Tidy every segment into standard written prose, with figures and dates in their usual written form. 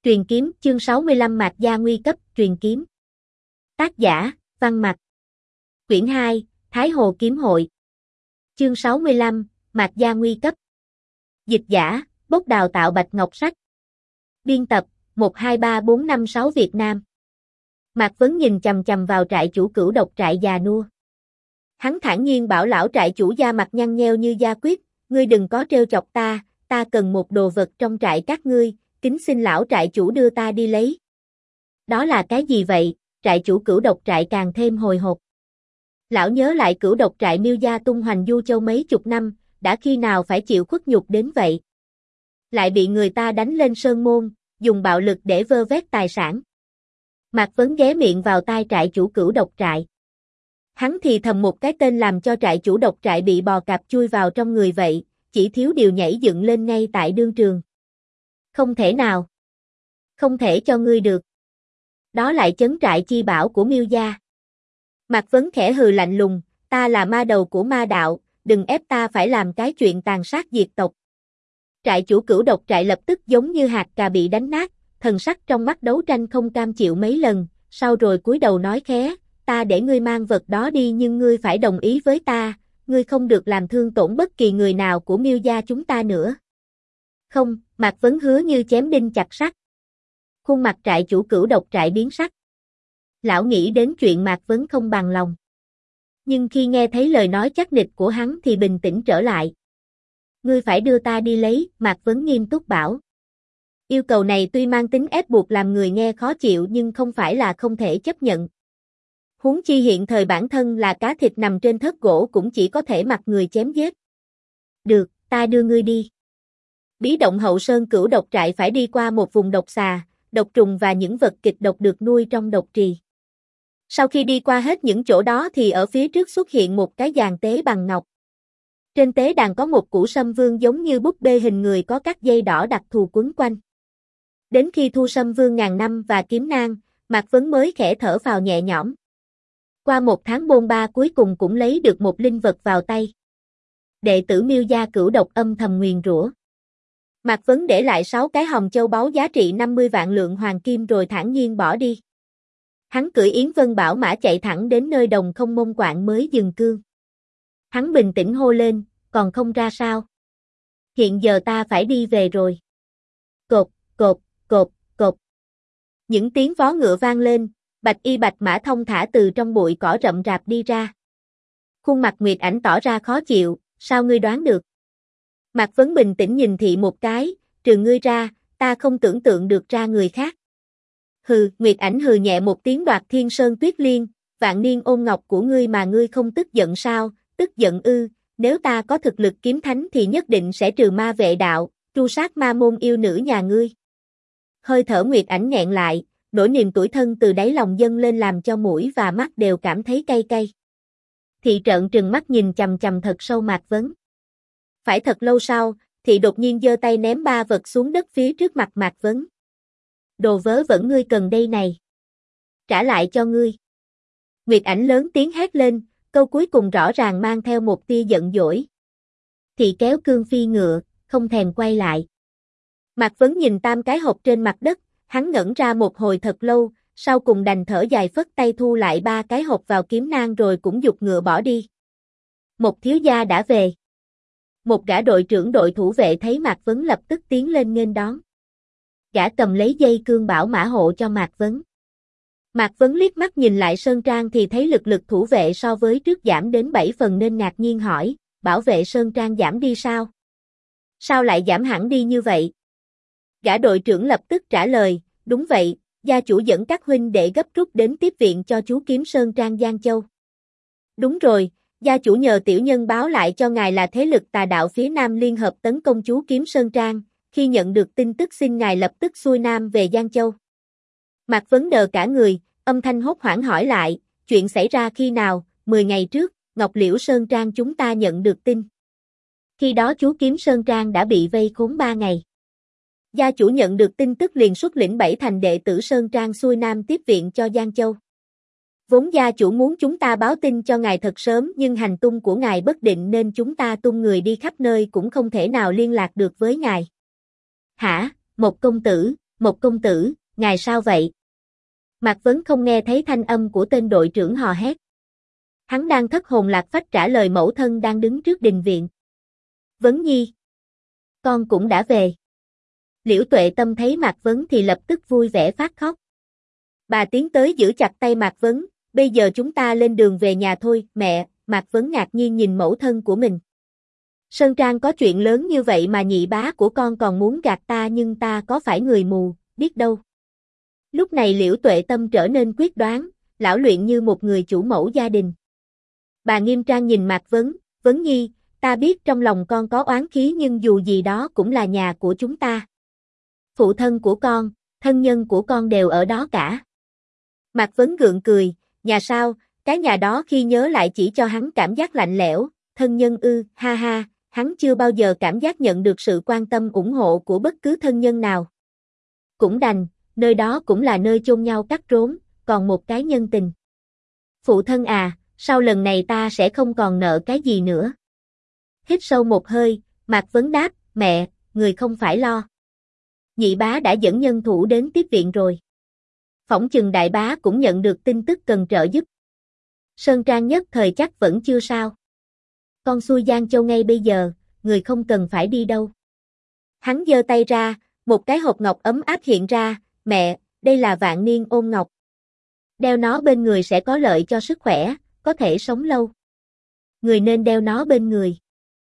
Truyền kiếm, chương 65 Mạc Gia nguy cấp, truyền kiếm. Tác giả, Văn Mặc. Quyển 2, Thái Hồ Kiếm Hội. Chương 65, Mạc Gia nguy cấp. Dịch giả, Bốc đào tạo Bạch Ngọc Sách. Biên tập, 123456 Việt Nam. Mạc Vấn nhìn chằm chằm vào trại chủ Cửu Độc trại già nua. Hắn thản nhiên bảo lão trại chủ da mặt nhăn nheo như da quyết, ngươi đừng có trêu chọc ta cần một đồ vật trong trại các ngươi, kính xin lão trại chủ đưa ta đi lấy. Đó là cái gì vậy? Trại chủ Cửu Độc trại càng thêm hồi hộp. Lão nhớ lại Cửu Độc trại Miêu gia tung hoành du châu mấy chục năm, đã khi nào phải chịu khuất nhục đến vậy? Lại bị người ta đánh lên sơn môn, dùng bạo lực để vơ vét tài sản. Mạc Vấn ghé miệng vào tai trại chủ Cửu Độc trại. Hắn thì thầm một cái tên làm cho trại chủ Độc trại bị bò cạp chui vào trong người vậy, chỉ thiếu điều nhảy dựng lên ngay tại đương trường. Không thể nào. Không thể cho ngươi được. Đó lại trấn trại chi bảo của Miêu gia. Mạc Vấn khẽ hừ lạnh lùng, ta là ma đầu của ma đạo, đừng ép ta phải làm cái chuyện tàn sát diệt tộc. Trại chủ Cửu Độc trại lập tức giống như hạt cà bị đánh nát, thần sắc trong mắt đấu tranh không cam chịu mấy lần, sau rồi cúi đầu nói khẽ, ta để ngươi mang vật đó đi nhưng ngươi phải đồng ý với ta, ngươi không được làm thương tổn bất kỳ người nào của Miêu gia chúng ta nữa. Không, Mạc Vấn hứa như chém đinh chặt sắt. Khuôn mặt trại chủ Cửu Độc trại biến sắc. Lão nghĩ đến chuyện Mạc Vấn không bằng lòng. Nhưng khi nghe thấy lời nói chắc nịch của hắn thì bình tĩnh trở lại. Ngươi phải đưa ta đi lấy, Mạc Vấn nghiêm túc bảo. Yêu cầu này tuy mang tính ép buộc làm người nghe khó chịu nhưng không phải là không thể chấp nhận. Huống chi hiện thời bản thân là cá thịt nằm trên thớt gỗ cũng chỉ có thể mặc người chém giết. Được, ta đưa ngươi đi. Bí động Hậu Sơn Cửu Độc trại phải đi qua một vùng độc xà, độc trùng và những vật kịch độc được nuôi trong độc trì. Sau khi đi qua hết những chỗ đó thì ở phía trước xuất hiện một cái giàn tế bằng ngọc. Trên tế đàn có một củ sâm vương giống như búp bê hình người có các dây đỏ đặc thù quấn quanh. Đến khi thu sâm vương ngàn năm và kiếm nang, Mạc Vấn mới khẽ thở phào nhẹ nhõm. Qua một tháng bôn ba cuối cùng cũng lấy được một linh vật vào tay. Đệ tử Miêu gia Cửu Độc âm thầm nguyền rủa. Mạc Vấn để lại 6 cái hòm châu báu giá trị 50 vạn lượng hoàng kim rồi thản nhiên bỏ đi. Hắn cưỡi Yến Vân Bảo mã chạy thẳng đến nơi Đồng Không Mông Quạng mới dừng cương. Hắn bình tĩnh hô lên, còn không ra sao? Hiện giờ ta phải đi về rồi. Cột, cột, cột, cột. Những tiếng vó ngựa vang lên, bạch y bạch mã thông thả từ trong bụi cỏ rậm rạp đi ra. Khuôn mặt Nguyệt Ảnh tỏ ra khó chịu, sao ngươi đoán được? Mạc Vấn bình tĩnh nhìn thị một cái, trừ ngươi ra, ta không tưởng tượng được ra người khác. Hừ, Nguyệt Ảnh hừ nhẹ một tiếng đoạt Thiên Sơn Tuyết Liên, vạn niên ôn ngọc của ngươi mà ngươi không tức giận sao? Tức giận ư? Nếu ta có thực lực kiếm thánh thì nhất định sẽ trừ ma vệ đạo, tru sát ma môn yêu nữ nhà ngươi. Hơi thở Nguyệt Ảnh nghẹn lại, nỗi niềm tủi thân từ đáy lòng dâng lên làm cho mũi và mắt đều cảm thấy cay cay. Thị trợn trừng mắt nhìn chằm chằm thật sâu Mạc Vấn. Phải thật lâu sau, thị đột nhiên giơ tay ném 3 vật xuống đất phía trước mặt Mạc Vấn. Đồ vớ vẩn ngươi cần đây này. Trả lại cho ngươi. Nguyệt Ảnh lớn tiếng hét lên, câu cuối cùng rõ ràng mang theo một tia giận dỗi. Thị kéo cương phi ngựa, không thèm quay lại. Mạc Vấn nhìn 3 cái hộp trên mặt đất, hắn ngẩn ra một hồi thật lâu, sau cùng đành thở dài phất tay thu lại 3 cái hộp vào kiếm nang rồi cũng giục ngựa bỏ đi. Một thiếu gia đã về. Một gã đội trưởng đội thủ vệ thấy Mạc Vấn lập tức tiến lên nghênh đón. Gã cầm lấy dây cương bảo mã hộ cho Mạc Vấn. Mạc Vấn liếc mắt nhìn lại Sơn Trang thì thấy lực thủ vệ so với trước giảm đến 7 phần nên ngạc nhiên hỏi, bảo vệ Sơn Trang giảm đi sao? Sao lại giảm hẳn đi như vậy? Gã đội trưởng lập tức trả lời, đúng vậy, gia chủ dẫn các huynh đệ gấp rút đến tiếp viện cho chú Kiếm Sơn Trang Giang Châu. Đúng rồi, gia chủ nhờ tiểu nhân báo lại cho ngài là thế lực tà đạo phía Nam liên hợp tấn công chú Kiếm Sơn Trang, khi nhận được tin tức xin ngài lập tức xuôi Nam về Giang Châu. Mạc Vấn đờ cả người, âm thanh hốt hoảng hỏi lại, chuyện xảy ra khi nào? 10 ngày trước, Ngọc Liễu Sơn Trang chúng ta nhận được tin. Khi đó chú Kiếm Sơn Trang đã bị vây khốn 3 ngày. Gia chủ nhận được tin tức liền xuất lĩnh 7 thành đệ tử Sơn Trang xuôi Nam tiếp viện cho Giang Châu. Vốn gia chủ muốn chúng ta báo tin cho ngài thật sớm nhưng hành tung của ngài bất định nên chúng ta tung người đi khắp nơi cũng không thể nào liên lạc được với ngài. Hả, một công tử, Một công tử, ngài sao vậy? Mạc Vấn không nghe thấy thanh âm của tên đội trưởng hò hét. Hắn đang thất hồn lạc phách trả lời mẫu thân đang đứng trước đình viện. Vấn Nhi, con cũng đã về. Liễu Tuệ Tâm thấy Mạc Vấn thì lập tức vui vẻ phát khóc. Bà tiến tới giữ chặt tay Mạc Vấn, bây giờ chúng ta lên đường về nhà thôi, mẹ. Mạc Vấn ngạc nhiên nhìn mẫu thân của mình. Sơn Trang có chuyện lớn như vậy mà nhị bá của con còn muốn gạt ta, nhưng ta có phải người mù, biết đâu. Lúc này Liễu Tuệ Tâm trở nên quyết đoán, lão luyện như một người chủ mẫu gia đình. Bà nghiêm trang nhìn Mạc Vấn, Vấn Nhi, ta biết trong lòng con có oán khí nhưng dù gì đó cũng là nhà của chúng ta. Phụ thân của con, thân nhân của con đều ở đó cả. Mạc Vấn gượng cười, nhà sao, cái nhà đó khi nhớ lại chỉ cho hắn cảm giác lạnh lẽo, thân nhân ư, ha ha, hắn chưa bao giờ cảm giác nhận được sự quan tâm ủng hộ của bất cứ thân nhân nào. Cũng đành, nơi đó cũng là nơi chôn nhau cắt rốn, còn một cái nhân tình. Phụ thân à, sau lần này ta sẽ không còn nợ cái gì nữa. Hít sâu một hơi, Mạc Vấn đáp, mẹ, người không phải lo. Nhị bá đã dẫn nhân thủ đến tiếp viện rồi. Phỏng chừng đại bá cũng nhận được tin tức cần trợ giúp. Sơn Trang nhất thời chắc vẫn chưa sao. Con xuôi Giang Châu ngay bây giờ, người không cần phải đi đâu. Hắn giơ tay ra, một cái hộp ngọc ấm áp hiện ra, mẹ, đây là vạn niên ôn ngọc. Đeo nó bên người sẽ có lợi cho sức khỏe, có thể sống lâu. Người nên đeo nó bên người.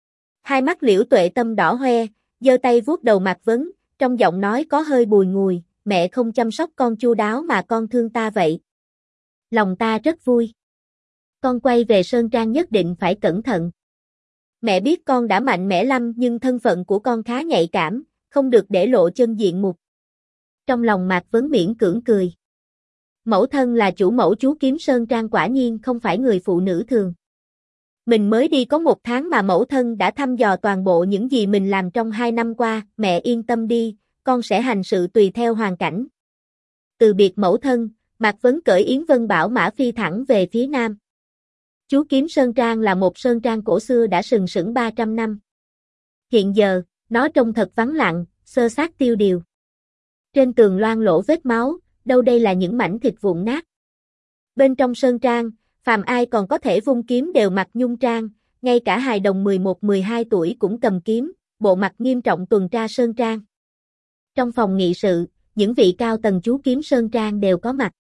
Hai mắt Liễu Tuệ Tâm đỏ hoe, giơ tay vuốt đầu Mạc Vấn, trong giọng nói có hơi bùi ngùi, mẹ không chăm sóc con chu đáo mà con thương ta vậy. Lòng ta rất vui. Con quay về Sơn Trang nhất định phải cẩn thận. Mẹ biết con đã mạnh mẽ lắm nhưng thân phận của con khá nhạy cảm, không được để lộ chân diện mục. Trong lòng Mạc Vấn miễn cưỡng cười. Mẫu thân là chủ mẫu chú Kiếm Sơn Trang quả nhiên không phải người phụ nữ thường. Mình mới đi có 1 tháng mà mẫu thân đã thăm dò toàn bộ những gì mình làm trong 2 năm qua, mẹ yên tâm đi, con sẽ hành sự tùy theo hoàn cảnh. Từ biệt mẫu thân, Mạc Vấn cởi Yến Vân Bảo mã phi thẳng về phía nam. Chú Kiếm Sơn Trang là một sơn trang cổ xưa đã sừng sững 300 năm. Hiện giờ, nó trông thật vắng lặng, xơ xác tiêu điều. Trên tường loang lỗ vết máu, đâu đây là những mảnh thịt vụn nát. Bên trong sơn trang, phàm ai còn có thể vung kiếm đều mặc nhung trang, ngay cả hài đồng 11-12 tuổi cũng cầm kiếm, bộ mặt nghiêm trọng tuần tra sơn trang. Trong phòng nghị sự, những vị cao tầng chú Kiếm Sơn Trang đều có mặt.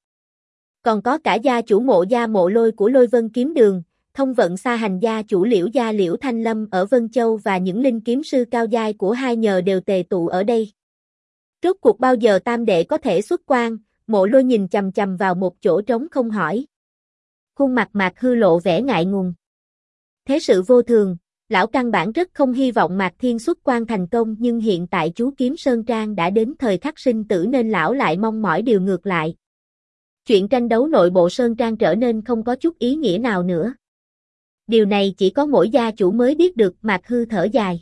Còn có cả gia chủ Mộ Gia Mộ Lôi của Lôi Vân Kiếm Đường, thông vận xa hành gia chủ Liễu Gia Liễu Thanh Lâm ở Vân Châu và những linh kiếm sư cao giai của hai nhờ đều tề tụ ở đây. Rốt cuộc bao giờ tam đệ có thể xuất quan, Mộ Lôi nhìn chằm chằm vào một chỗ trống không hỏi. Khuôn mặt Mạc Hư lộ vẻ ngại ngùng. Thế sự vô thường, lão căn bản rất không hy vọng Mạc Thiên xuất quan thành công, nhưng hiện tại chú Kiếm Sơn Trang đã đến thời khắc sinh tử nên lão lại mong mỏi điều ngược lại. Chuyện tranh đấu nội bộ Sơn Trang trở nên không có chút ý nghĩa nào nữa. Điều này chỉ có mỗi gia chủ mới biết được, Mạc Hư thở dài.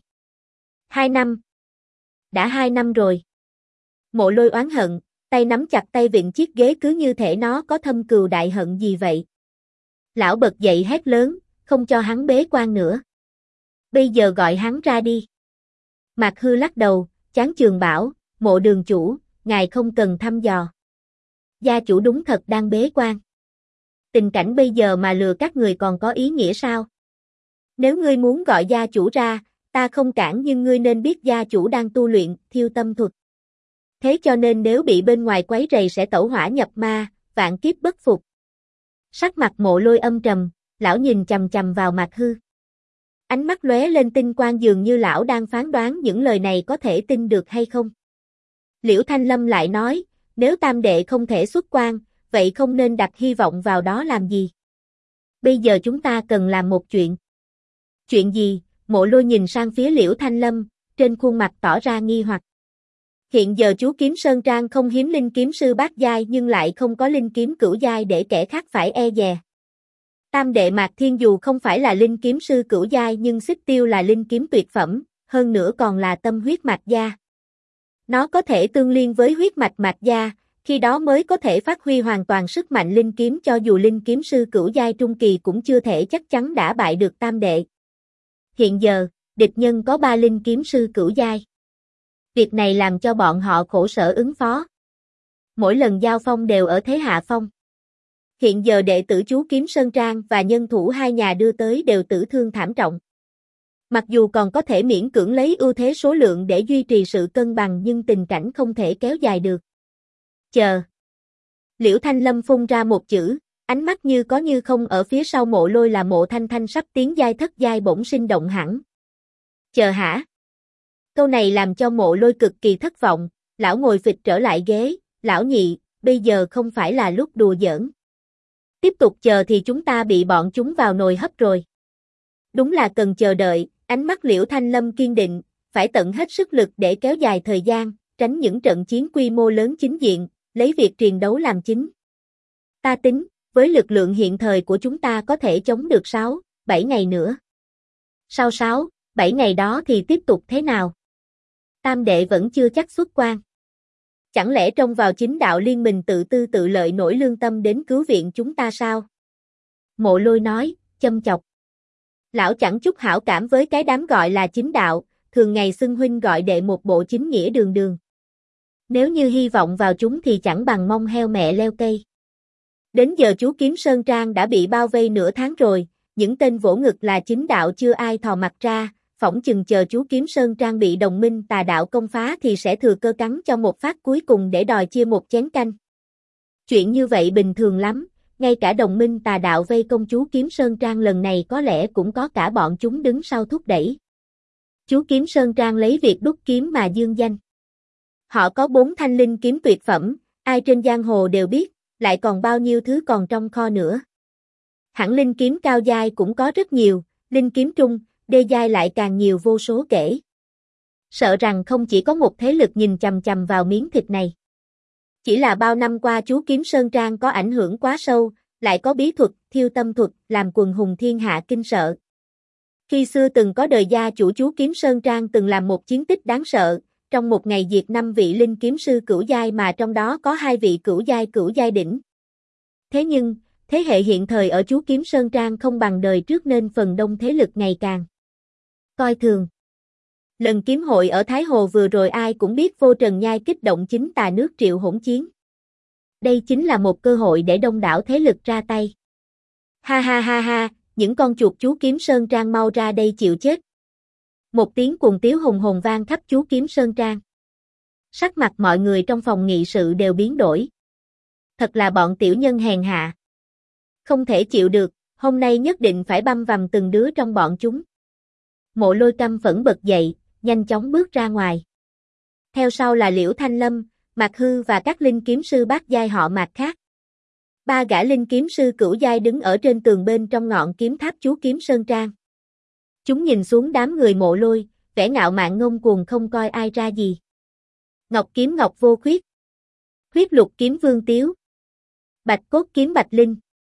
2 năm. Đã 2 năm rồi. Mộ Lôi oán hận, tay nắm chặt tay vịn chiếc ghế cứ như thể nó có thâm cừu đại hận gì vậy. Lão bật dậy hét lớn, không cho hắn bế quan nữa. Bây giờ gọi hắn ra đi. Mạc Hư lắc đầu, chán chường bảo, Mộ đường chủ, ngài không cần thăm dò. Gia chủ đúng thật đang bế quan. Tình cảnh bây giờ mà lừa các người còn có ý nghĩa sao? Nếu ngươi muốn gọi gia chủ ra, ta không cản, nhưng ngươi nên biết gia chủ đang tu luyện Thiêu Tâm Thuật. Thế cho nên nếu bị bên ngoài quấy rầy sẽ tẩu hỏa nhập ma, vạn kiếp bất phục. Sắc mặt Mộ Lôi âm trầm, lão nhìn chằm chằm vào Mạc Hư. Ánh mắt lóe lên tinh quang, dường như lão đang phán đoán những lời này có thể tin được hay không. Liễu Thanh Lâm lại nói, nếu tam đệ không thể xuất quan, vậy không nên đặt hy vọng vào đó làm gì. Bây giờ chúng ta cần làm một chuyện. Chuyện gì? Mộ Lôi nhìn sang phía Liễu Thanh Lâm, trên khuôn mặt tỏ ra nghi hoặc. Hiện giờ chú Kiếm Sơn Trang không hiếm linh kiếm sư bát giai nhưng lại không có linh kiếm cửu giai để kẻ khác phải e dè. Tam đệ Mạc Thiên dù không phải là linh kiếm sư cửu giai nhưng Xích Tiêu là linh kiếm tuyệt phẩm, hơn nữa còn là tâm huyết Mạc gia. Nó có thể tương liên với huyết mạch Mạc gia, khi đó mới có thể phát huy hoàn toàn sức mạnh linh kiếm, cho dù linh kiếm sư cửu giai trung kỳ cũng chưa thể chắc chắn đã bại được tam đệ. Hiện giờ, địch nhân có 3 linh kiếm sư cửu giai. Việc này làm cho bọn họ khổ sở ứng phó. Mỗi lần giao phong đều ở thế hạ phong. Hiện giờ đệ tử chú Kiếm Sơn Trang và nhân thủ hai nhà đưa tới đều tử thương thảm trọng. Mặc dù còn có thể miễn cưỡng lấy ưu thế số lượng để duy trì sự cân bằng nhưng tình cảnh không thể kéo dài được. Chờ. Liễu Thanh Lâm phun ra một chữ, ánh mắt như có như không ở phía sau Mộ Lôi là Mộ Thanh Thanh sắp tiến giai thất giai bỗng sinh động hẳn. Chờ hả? Câu này làm cho Mộ Lôi cực kỳ thất vọng, lão ngồi phịch trở lại ghế, lão nhị, bây giờ không phải là lúc đùa giỡn. Tiếp tục chờ thì chúng ta bị bọn chúng vào nồi hấp rồi. Đúng là cần chờ đợi, ánh mắt Liễu Thanh Lâm kiên định, phải tận hết sức lực để kéo dài thời gian, tránh những trận chiến quy mô lớn chính diện, lấy việc triền đấu làm chính. Ta tính, với lực lượng hiện thời của chúng ta có thể chống được 6, 7 ngày nữa. Sau 6, 7 ngày đó thì tiếp tục thế nào? Tam đệ vẫn chưa chắc xuất quan. Chẳng lẽ trông vào chính đạo liên minh tự tư tự lợi nổi lương tâm đến cứu viện chúng ta sao? Mộ Lôi nói, châm chọc. Lão chẳng chút hảo cảm với cái đám gọi là chính đạo, thường ngày xưng huynh gọi đệ một bộ chính nghĩa đường đường. Nếu như hy vọng vào chúng thì chẳng bằng mong heo mẹ leo cây. Đến giờ chú Kiếm Sơn Trang đã bị bao vây nửa tháng rồi, những tên vỗ ngực là chính đạo chưa ai thò mặt ra, phỏng chừng chờ chú Kiếm Sơn Trang bị đồng minh tà đạo công phá thì sẽ thừa cơ cắn cho một phát cuối cùng để đòi chia một chén canh. Chuyện như vậy bình thường lắm, ngay cả đồng minh tà đạo vây công chú Kiếm Sơn Trang lần này có lẽ cũng có cả bọn chúng đứng sau thúc đẩy. Chú Kiếm Sơn Trang lấy việc đúc kiếm mà dương danh. Họ có 4 thanh linh kiếm tuyệt phẩm, ai trên giang hồ đều biết, lại còn bao nhiêu thứ còn trong kho nữa. Hẳn linh kiếm cao giai cũng có rất nhiều, linh kiếm trung, đê giai lại càng nhiều vô số kể. Sợ rằng không chỉ có một thế lực nhìn chằm chằm vào miếng thịt này. Chỉ là bao năm qua chú Kiếm Sơn Trang có ảnh hưởng quá sâu, lại có bí thuật, thiêu tâm thuật, làm quần hùng thiên hạ kinh sợ. Khi xưa từng có đời gia chủ chú Kiếm Sơn Trang từng làm một chiến tích đáng sợ, trong một ngày diệt 5 vị linh kiếm sư cửu giai mà trong đó có 2 vị cửu giai đỉnh. Thế nhưng, thế hệ hiện thời ở chú Kiếm Sơn Trang không bằng đời trước nên phần đông thế lực ngày càng coi thường. Lần kiếm hội ở Thái Hồ vừa rồi ai cũng biết Vô Trần Nhai kích động chính tà nước Triệu hỗn chiến. Đây chính là một cơ hội để đông đảo thế lực ra tay. Ha ha ha ha, những con chuột chú Kiếm Sơn Trang mau ra đây chịu chết. Một tiếng cuồng tiếu hùng hồn vang khắp chú Kiếm Sơn Trang. Sắc mặt mọi người trong phòng nghị sự đều biến đổi. Thật là bọn tiểu nhân hèn hạ. Không thể chịu được, hôm nay nhất định phải băm vằm từng đứa trong bọn chúng. Mộ Lôi căm phẫn bật dậy, nhanh chóng bước ra ngoài. Theo sau là Liễu Thanh Lâm, Mạc Hư và các linh kiếm sư bát giai họ Mạc khác. 3 gã linh kiếm sư cửu giai đứng ở trên tường bên trong ngọn kiếm tháp chú Kiếm Sơn Trang. Chúng nhìn xuống đám người Mộ Lôi, vẻ ngạo mạn ngông cuồng không coi ai ra gì. Ngọc kiếm Ngọc Vô Khuyết, Huyết Lục kiếm Vương Tiếu, Bạch Cốt kiếm Bạch Linh.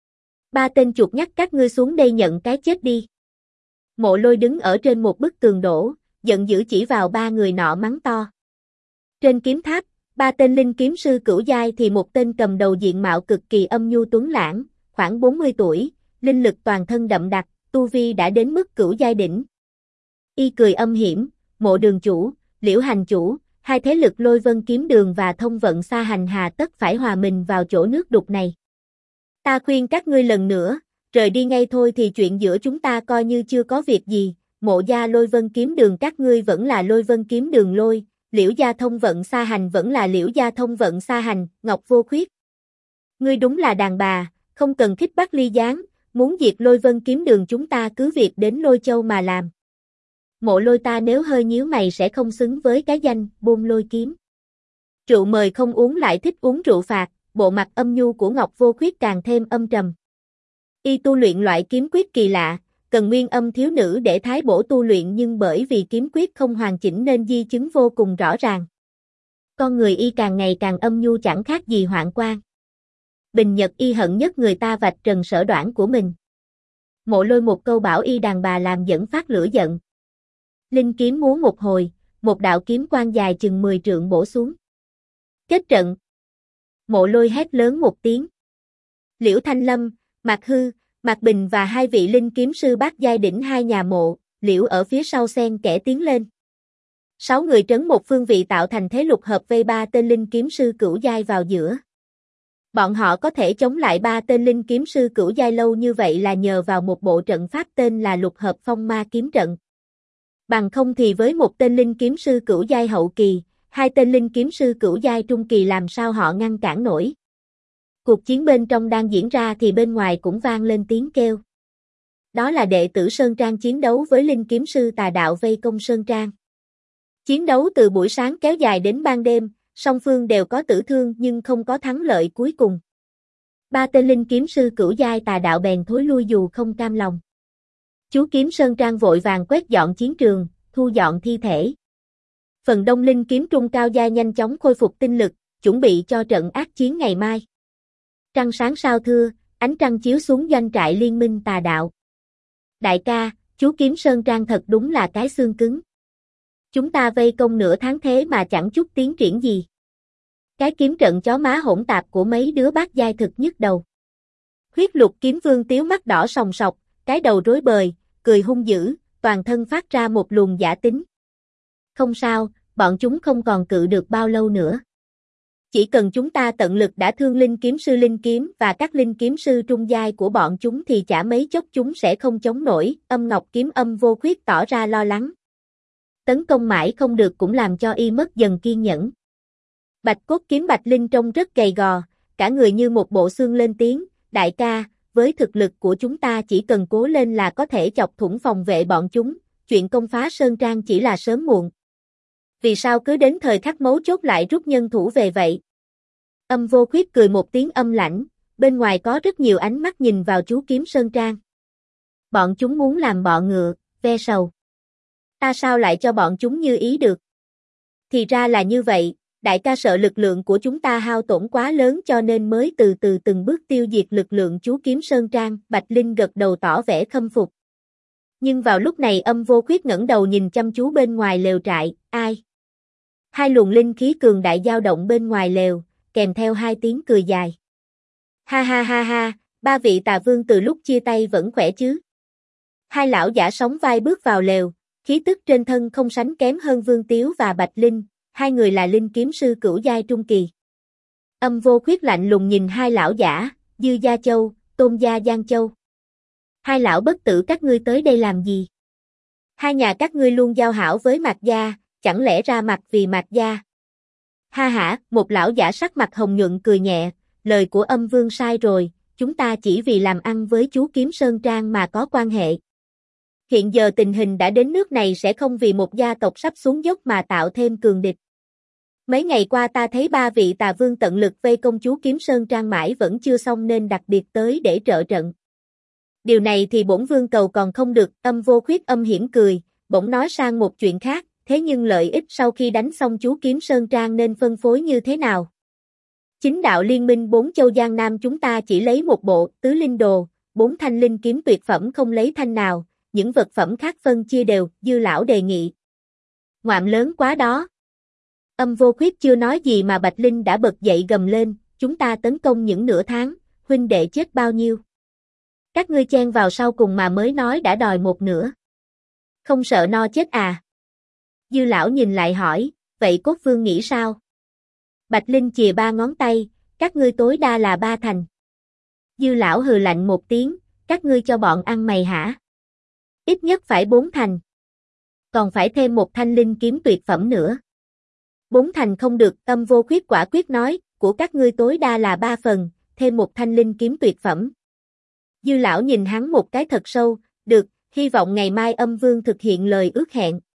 3 tên chuột nhắt các ngươi xuống đây nhận cái chết đi. Mộ Lôi đứng ở trên một bức tường đổ, giận dữ chỉ vào 3 người nọ mắng to. Trên kiếm tháp, 3 tên linh kiếm sư cửu giai thì một tên cầm đầu diện mạo cực kỳ âm nhu tuấn lãng, khoảng 40 tuổi, linh lực toàn thân đậm đặc, tu vi đã đến mức cửu giai đỉnh. Y cười âm hiểm, Mộ đường chủ, Liễu hành chủ, 2 thế lực Lôi Vân kiếm đường và Thông vận Sa hành hà tất phải hòa mình vào chỗ nước đục này. Ta khuyên các ngươi lần nữa, rời đi ngay thôi thì chuyện giữa chúng ta coi như chưa có việc gì, Mộ gia Lôi Vân kiếm đường các ngươi vẫn là Lôi Vân kiếm đường Lôi, Liễu gia Thông vận Sa hành vẫn là Liễu gia Thông vận Sa hành, Ngọc Vô Khuyết. Ngươi đúng là đàn bà, không cần khích bắt ly gián, muốn diệt Lôi Vân kiếm đường chúng ta cứ việc đến Lôi Châu mà làm. Mộ Lôi ta nếu hơi nhíu mày sẽ không xứng với cái danh Buôn Lôi kiếm. Rượu mời không uống lại thích uống rượu phạt, bộ mặt âm nhu của Ngọc Vô Khuyết càng thêm âm trầm. Y tu luyện loại kiếm quyết kỳ lạ, cần nguyên âm thiếu nữ để thái bổ tu luyện nhưng bởi vì kiếm quyết không hoàn chỉnh nên di chứng vô cùng rõ ràng. Con người Y càng ngày càng âm nhu chẳng khác gì hoạn quan. Bình nhật Y hận nhất người ta vạch trần sở đoản của mình. Mộ Lôi một câu bảo Y đàn bà làm dẫn phát lửa giận. Linh kiếm múa một hồi, một đạo kiếm quang dài chừng 10 trượng bổ xuống. Kết trận. Mộ Lôi hét lớn một tiếng. Liễu Thanh Lâm, Mạc Hư, Mạc Bình và 2 vị linh kiếm sư bát giai đỉnh 2 nhà Mộ, Liễu ở phía sau xen kẽ tiến lên. 6 người trấn một phương vị tạo thành thế lục hợp vây 3 tên linh kiếm sư cửu giai vào giữa. Bọn họ có thể chống lại 3 tên linh kiếm sư cửu giai lâu như vậy là nhờ vào một bộ trận pháp tên là lục hợp phong ma kiếm trận. Bằng không thì với một tên linh kiếm sư cửu giai hậu kỳ, 2 tên linh kiếm sư cửu giai trung kỳ làm sao họ ngăn cản nổi. Cuộc chiến bên trong đang diễn ra thì bên ngoài cũng vang lên tiếng kêu. Đó là đệ tử Sơn Trang chiến đấu với linh kiếm sư tà đạo vây công Sơn Trang. Chiến đấu từ buổi sáng kéo dài đến ban đêm, song phương đều có tử thương nhưng không có thắng lợi cuối cùng. 3 tên linh kiếm sư cửu giai tà đạo bèn thối lui dù không cam lòng. Chú kiếm Sơn Trang vội vàng quét dọn chiến trường, thu dọn thi thể. Phần đông linh kiếm trung cao giai nhanh chóng khôi phục tinh lực, chuẩn bị cho trận ác chiến ngày mai. Trăng sáng sao thưa, ánh trăng chiếu xuống doanh trại liên minh tà đạo. Đại ca, chú kiếm Sơn Trang thật đúng là cái xương cứng. Chúng ta vây công nửa tháng thế mà chẳng chút tiến triển gì. Cái kiếm trận chó má hỗn tạp của mấy đứa bát giai thực nhức đầu. Huyết Lục Kiếm Vương tiếu mắt đỏ sòng sọc, cái đầu rối bời, cười hung dữ, toàn thân phát ra một luồng giả tính. Không sao, bọn chúng không còn cự được bao lâu nữa. Chỉ cần chúng ta tận lực đả thương linh kiếm sư linh kiếm và các linh kiếm sư trung giai của bọn chúng thì chả mấy chốc chúng sẽ không chống nổi. Âm Ngọc Kiếm Âm Vô Khuyết tỏ ra lo lắng. Tấn công mãi không được cũng làm cho y mất dần kiên nhẫn. Bạch Cốt Kiếm Bạch Linh trông rất gầy gò, cả người như một bộ xương lên tiếng, đại ca, với thực lực của chúng ta chỉ cần cố lên là có thể chọc thủng phòng vệ bọn chúng, chuyện công phá Sơn Trang chỉ là sớm muộn. Vì sao cứ đến thời khắc mấu chốt lại rút nhân thủ về vậy? Âm Vô Khuyết cười một tiếng âm lãnh, bên ngoài có rất nhiều ánh mắt nhìn vào chú kiếm Sơn Trang. Bọn chúng muốn làm bọ ngựa, ve sầu. Ta sao lại cho bọn chúng như ý được? Thì ra là như vậy, đại ca sợ lực lượng của chúng ta hao tổn quá lớn cho nên mới từ từ từng bước tiêu diệt lực lượng chú kiếm Sơn Trang. Bạch Linh gật đầu tỏ vẻ khâm phục. Nhưng vào lúc này Âm Vô Khuyết ngẩng đầu nhìn chăm chú bên ngoài lều trại, ai? Hai luồng linh khí cường đại dao động bên ngoài lều, kèm theo hai tiếng cười dài. Ha ha ha ha, 3 vị tà vương từ lúc chia tay vẫn khỏe chứ? Hai lão giả sóng vai bước vào lều, khí tức trên thân không sánh kém hơn Vương Tiếu và Bạch Linh, hai người là linh kiếm sư cửu giai trung kỳ. Âm Vô Khuyết lạnh lùng nhìn hai lão giả, Dư Gia Châu, Tôn Gia Giang Châu. Hai lão bất tử các ngươi tới đây làm gì? Hai nhà các ngươi luôn giao hảo với Mạc gia, chẳng lẽ ra mặt vì Mạc gia? Ha hả, một lão giả sắc mặt hồng nhuận cười nhẹ, lời của Âm Vương sai rồi, chúng ta chỉ vì làm ăn với chú kiếm Sơn Trang mà có quan hệ. Hiện giờ tình hình đã đến nước này sẽ không vì một gia tộc sắp xuống dốc mà tạo thêm cường địch. Mấy ngày qua ta thấy 3 vị tà vương tận lực vây công chú kiếm Sơn Trang mãi vẫn chưa xong nên đặc biệt tới để trợ trận. Điều này thì bổn vương cầu còn không được. Âm Vô Khuyết âm hiểm cười, bỗng nói sang một chuyện khác, thế nhưng lợi ích sau khi đánh xong chú kiếm Sơn Trang nên phân phối như thế nào? Chính đạo liên minh 4 châu Giang Nam chúng ta chỉ lấy một bộ tứ linh đồ, 4 thanh linh kiếm tuyệt phẩm không lấy thanh nào, những vật phẩm khác phân chia đều, Dư lão đề nghị. Ngoạm lớn quá đó. Âm Vô Khuyết chưa nói gì mà Bạch Linh đã bật dậy gầm lên, chúng ta tấn công những nửa tháng, huynh đệ chết bao nhiêu? Các ngươi chen vào sau cùng mà mới nói đã đòi một nửa. Không sợ no chết à? Dư lão nhìn lại hỏi, vậy Cốt Vương nghĩ sao? Bạch Linh chìa 3 ngón tay, các ngươi tối đa là 3 thành. Dư lão hừ lạnh một tiếng, các ngươi cho bọn ăn mày hả? Ít nhất phải 4 thành. Còn phải thêm một thanh linh kiếm tuyệt phẩm nữa. 4 thành không được, Âm Vô Khuyết quả quyết nói, của các ngươi tối đa là 3 phần, thêm một thanh linh kiếm tuyệt phẩm. Dư lão nhìn hắn một cái thật sâu, được, hy vọng ngày mai Âm Vương thực hiện lời ước hẹn.